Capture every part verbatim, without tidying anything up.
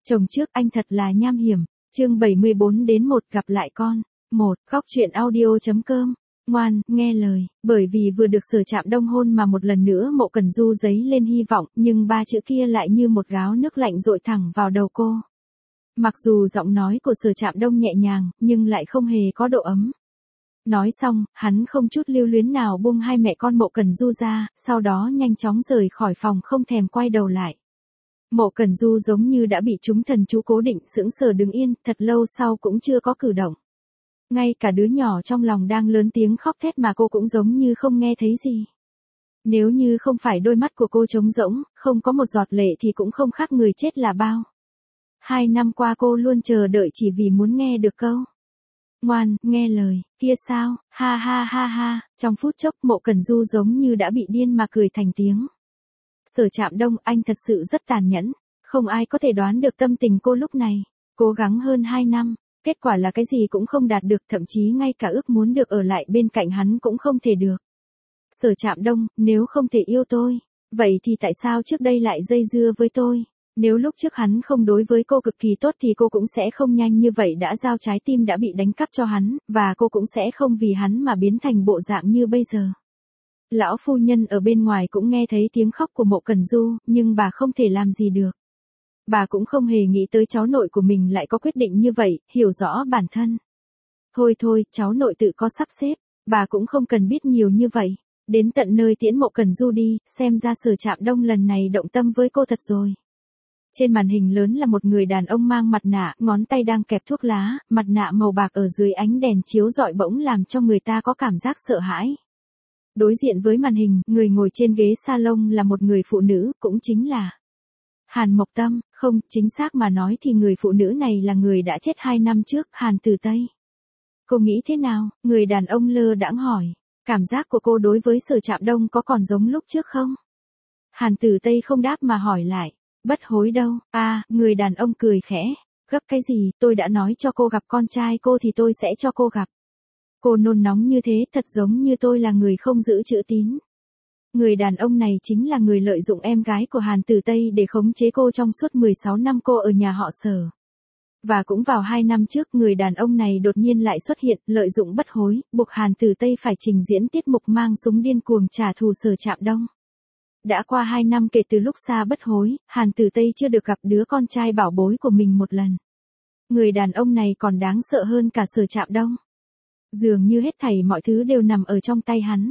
Chồng trước anh thật là nham hiểm. Chương bảy mươi bốn đến một gặp lại con. một. Góc truyện audio chấm com. Ngoan, nghe lời, bởi vì vừa được Sở Trạm Đông hôn mà một lần nữa Mộ Cẩn Du dấy lên hy vọng, nhưng ba chữ kia lại như một gáo nước lạnh dội thẳng vào đầu cô. Mặc dù giọng nói của Sở Trạm Đông nhẹ nhàng, nhưng lại không hề có độ ấm. Nói xong, hắn không chút lưu luyến nào buông hai mẹ con Mộ Cẩn Du ra, sau đó nhanh chóng rời khỏi phòng không thèm quay đầu lại. Mộ Cẩn Du giống như đã bị chúng thần chú cố định sững sờ đứng yên, thật lâu sau cũng chưa có cử động. Ngay cả đứa nhỏ trong lòng đang lớn tiếng khóc thét mà cô cũng giống như không nghe thấy gì. Nếu như không phải đôi mắt của cô trống rỗng, không có một giọt lệ thì cũng không khác người chết là bao. Hai năm qua cô luôn chờ đợi chỉ vì muốn nghe được câu ngoan, nghe lời, kia sao, ha ha ha ha, trong phút chốc Mộ Cẩn Du giống như đã bị điên mà cười thành tiếng. Sở Trạm Đông, anh thật sự rất tàn nhẫn, không ai có thể đoán được tâm tình cô lúc này, cố gắng hơn hai năm, kết quả là cái gì cũng không đạt được, thậm chí ngay cả ước muốn được ở lại bên cạnh hắn cũng không thể được. Sở Trạm Đông, nếu không thể yêu tôi, vậy thì tại sao trước đây lại dây dưa với tôi? Nếu lúc trước hắn không đối với cô cực kỳ tốt thì cô cũng sẽ không nhanh như vậy đã giao trái tim đã bị đánh cắp cho hắn, và cô cũng sẽ không vì hắn mà biến thành bộ dạng như bây giờ. Lão phu nhân ở bên ngoài cũng nghe thấy tiếng khóc của Mộ Cẩn Du, nhưng bà không thể làm gì được. Bà cũng không hề nghĩ tới cháu nội của mình lại có quyết định như vậy, hiểu rõ bản thân. Thôi thôi, cháu nội tự có sắp xếp, bà cũng không cần biết nhiều như vậy. Đến tận nơi tiễn Mộ Cẩn Du đi, xem ra Sở Trạm Đông lần này động tâm với cô thật rồi. Trên màn hình lớn là một người đàn ông mang mặt nạ, ngón tay đang kẹp thuốc lá, mặt nạ màu bạc ở dưới ánh đèn chiếu rọi bỗng làm cho người ta có cảm giác sợ hãi. Đối diện với màn hình, người ngồi trên ghế salon là một người phụ nữ, cũng chính là Hàn Mộc Tâm, không, chính xác mà nói thì người phụ nữ này là người đã chết hai năm trước, Hàn Tử Tây. Cô nghĩ thế nào? Người đàn ông lơ đãng hỏi. Cảm giác của cô đối với Sở Trạm Đông có còn giống lúc trước không? Hàn Tử Tây không đáp mà hỏi lại. Bất hối đâu, à, người đàn ông cười khẽ. Gấp cái gì, tôi đã nói cho cô gặp con trai cô thì tôi sẽ cho cô gặp. Cô nôn nóng như thế thật giống như tôi là người không giữ chữ tín. Người đàn ông này chính là người lợi dụng em gái của Hàn Tử Tây để khống chế cô trong suốt mười sáu năm cô ở nhà họ Sở. Và cũng vào hai năm trước người đàn ông này đột nhiên lại xuất hiện, lợi dụng bất hối, buộc Hàn Tử Tây phải trình diễn tiết mục mang súng điên cuồng trả thù Sở Trạm Đông. Đã qua hai năm kể từ lúc xa bất hối, Hàn Tử Tây chưa được gặp đứa con trai bảo bối của mình một lần. Người đàn ông này còn đáng sợ hơn cả Sở Trạm Đông. Dường như hết thảy mọi thứ đều nằm ở trong tay hắn.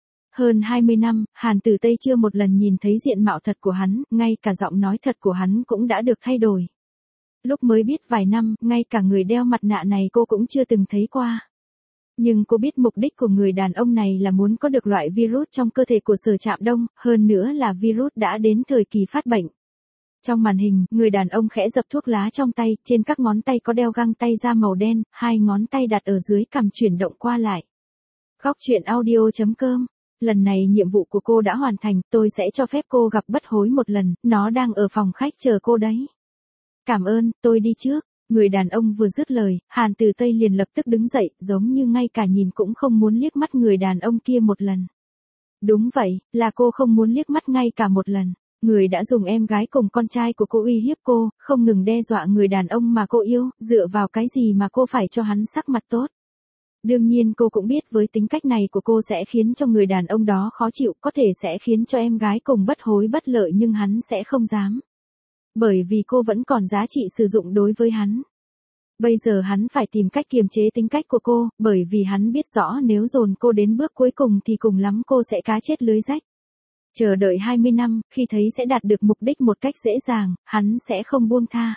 Hơn hai mươi năm, Hàn Tử Tây chưa một lần nhìn thấy diện mạo thật của hắn, ngay cả giọng nói thật của hắn cũng đã được thay đổi. Lúc mới biết vài năm, ngay cả người đeo mặt nạ này cô cũng chưa từng thấy qua. Nhưng cô biết mục đích của người đàn ông này là muốn có được loại virus trong cơ thể của Sở Trạm Đông, hơn nữa là virus đã đến thời kỳ phát bệnh. Trong màn hình, người đàn ông khẽ dập thuốc lá trong tay, trên các ngón tay có đeo găng tay da màu đen, hai ngón tay đặt ở dưới cằm chuyển động qua lại. Góc truyện audio chấm com. Lần này nhiệm vụ của cô đã hoàn thành, tôi sẽ cho phép cô gặp bất hối một lần, nó đang ở phòng khách chờ cô đấy. Cảm ơn, tôi đi trước. Người đàn ông vừa dứt lời, Hàn Tử Tây liền lập tức đứng dậy, giống như ngay cả nhìn cũng không muốn liếc mắt người đàn ông kia một lần. Đúng vậy, là cô không muốn liếc mắt ngay cả một lần. Người đã dùng em gái cùng con trai của cô uy hiếp cô, không ngừng đe dọa người đàn ông mà cô yêu, dựa vào cái gì mà cô phải cho hắn sắc mặt tốt. Đương nhiên cô cũng biết với tính cách này của cô sẽ khiến cho người đàn ông đó khó chịu, có thể sẽ khiến cho em gái cùng bất hối bất lợi nhưng hắn sẽ không dám. Bởi vì cô vẫn còn giá trị sử dụng đối với hắn. Bây giờ hắn phải tìm cách kiềm chế tính cách của cô, bởi vì hắn biết rõ nếu dồn cô đến bước cuối cùng thì cùng lắm cô sẽ cá chết lưới rách. Chờ đợi hai mươi năm, khi thấy sẽ đạt được mục đích một cách dễ dàng, hắn sẽ không buông tha.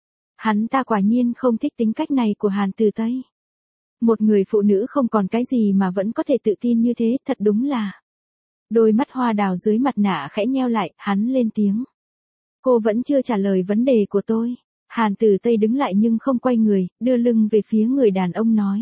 Hắn ta quả nhiên không thích tính cách này của Hàn Tử Tây. Một người phụ nữ không còn cái gì mà vẫn có thể tự tin như thế, thật đúng là. Đôi mắt hoa đào dưới mặt nạ khẽ nheo lại, hắn lên tiếng. Cô vẫn chưa trả lời vấn đề của tôi. Hàn Tử Tây đứng lại nhưng không quay người, đưa lưng về phía người đàn ông nói.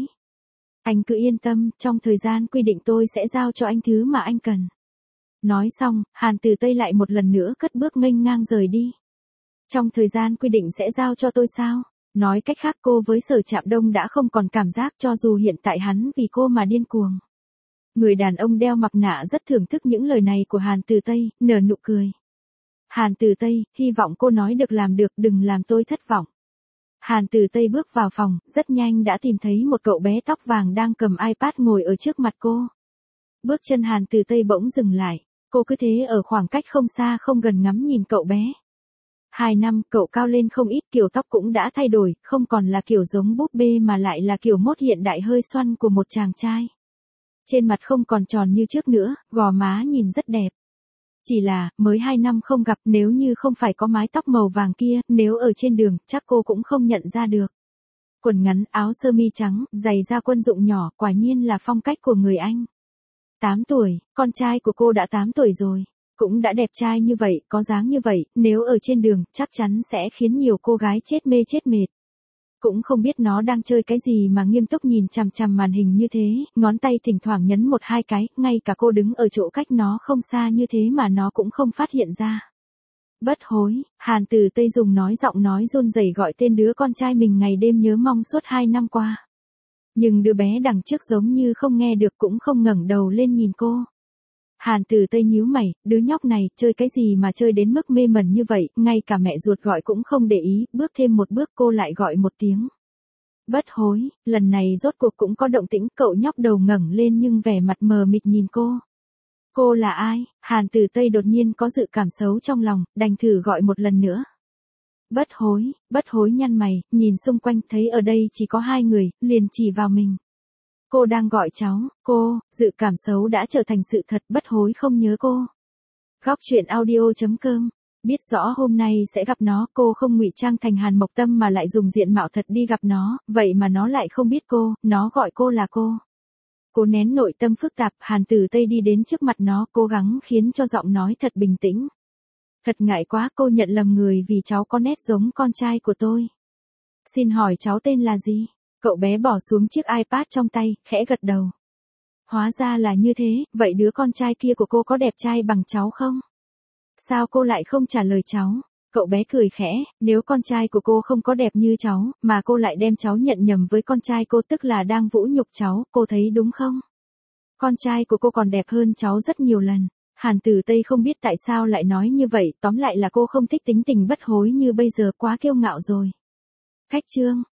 Anh cứ yên tâm, trong thời gian quy định tôi sẽ giao cho anh thứ mà anh cần. Nói xong, Hàn Tử Tây lại một lần nữa cất bước nghênh ngang rời đi. Trong thời gian quy định sẽ giao cho tôi sao? Nói cách khác cô với Sở Trạm Đông đã không còn cảm giác cho dù hiện tại hắn vì cô mà điên cuồng. Người đàn ông đeo mặt nạ rất thưởng thức những lời này của Hàn Tử Tây, nở nụ cười. Hàn Tử Tây, hy vọng cô nói được làm được, đừng làm tôi thất vọng. Hàn Tử Tây bước vào phòng, rất nhanh đã tìm thấy một cậu bé tóc vàng đang cầm iPad ngồi ở trước mặt cô. Bước chân Hàn Tử Tây bỗng dừng lại, cô cứ thế ở khoảng cách không xa không gần ngắm nhìn cậu bé. Hai năm, cậu cao lên không ít, kiểu tóc cũng đã thay đổi, không còn là kiểu giống búp bê mà lại là kiểu mốt hiện đại hơi xoăn của một chàng trai. Trên mặt không còn tròn như trước nữa, gò má nhìn rất đẹp. Chỉ là, mới hai năm không gặp, nếu như không phải có mái tóc màu vàng kia, nếu ở trên đường, chắc cô cũng không nhận ra được. Quần ngắn, áo sơ mi trắng, giày da quân dụng nhỏ, quả nhiên là phong cách của người Anh. tám tuổi, con trai của cô đã tám tuổi rồi. Cũng đã đẹp trai như vậy, có dáng như vậy, nếu ở trên đường, chắc chắn sẽ khiến nhiều cô gái chết mê chết mệt. Cũng không biết nó đang chơi cái gì mà nghiêm túc nhìn chằm chằm màn hình như thế, ngón tay thỉnh thoảng nhấn một hai cái, ngay cả cô đứng ở chỗ cách nó không xa như thế mà nó cũng không phát hiện ra. Bất hối, Hàn Tử Tây dùng nói giọng nói run rẩy gọi tên đứa con trai mình ngày đêm nhớ mong suốt hai năm qua. Nhưng đứa bé đằng trước giống như không nghe được cũng không ngẩng đầu lên nhìn cô. Hàn Tử Tây nhíu mày, đứa nhóc này, chơi cái gì mà chơi đến mức mê mẩn như vậy, ngay cả mẹ ruột gọi cũng không để ý, bước thêm một bước cô lại gọi một tiếng. Bất hối, lần này rốt cuộc cũng có động tĩnh, cậu nhóc đầu ngẩng lên nhưng vẻ mặt mờ mịt nhìn cô. Cô là ai? Hàn Tử Tây đột nhiên có dự cảm xấu trong lòng, đành thử gọi một lần nữa. Bất hối, bất hối nhăn mày, nhìn xung quanh thấy ở đây chỉ có hai người, liền chỉ vào mình. Cô đang gọi cháu, cô, dự cảm xấu đã trở thành sự thật, bất hối không nhớ cô. Góc truyện audio chấm com, biết rõ hôm nay sẽ gặp nó, cô không ngụy trang thành Hàn Mộc Tâm mà lại dùng diện mạo thật đi gặp nó, vậy mà nó lại không biết cô, nó gọi cô là cô. Cô nén nội tâm phức tạp, Hàn Tử Tây đi đến trước mặt nó, cố gắng khiến cho giọng nói thật bình tĩnh. Thật ngại quá, cô nhận lầm người vì cháu có nét giống con trai của tôi. Xin hỏi cháu tên là gì? Cậu bé bỏ xuống chiếc iPad trong tay, khẽ gật đầu. Hóa ra là như thế, vậy đứa con trai kia của cô có đẹp trai bằng cháu không? Sao cô lại không trả lời cháu? Cậu bé cười khẽ, nếu con trai của cô không có đẹp như cháu, mà cô lại đem cháu nhận nhầm với con trai cô tức là đang vũ nhục cháu, cô thấy đúng không? Con trai của cô còn đẹp hơn cháu rất nhiều lần. Hàn Tử Tây không biết tại sao lại nói như vậy, tóm lại là cô không thích tính tình bất hối như bây giờ, quá kiêu ngạo rồi. Khách chương.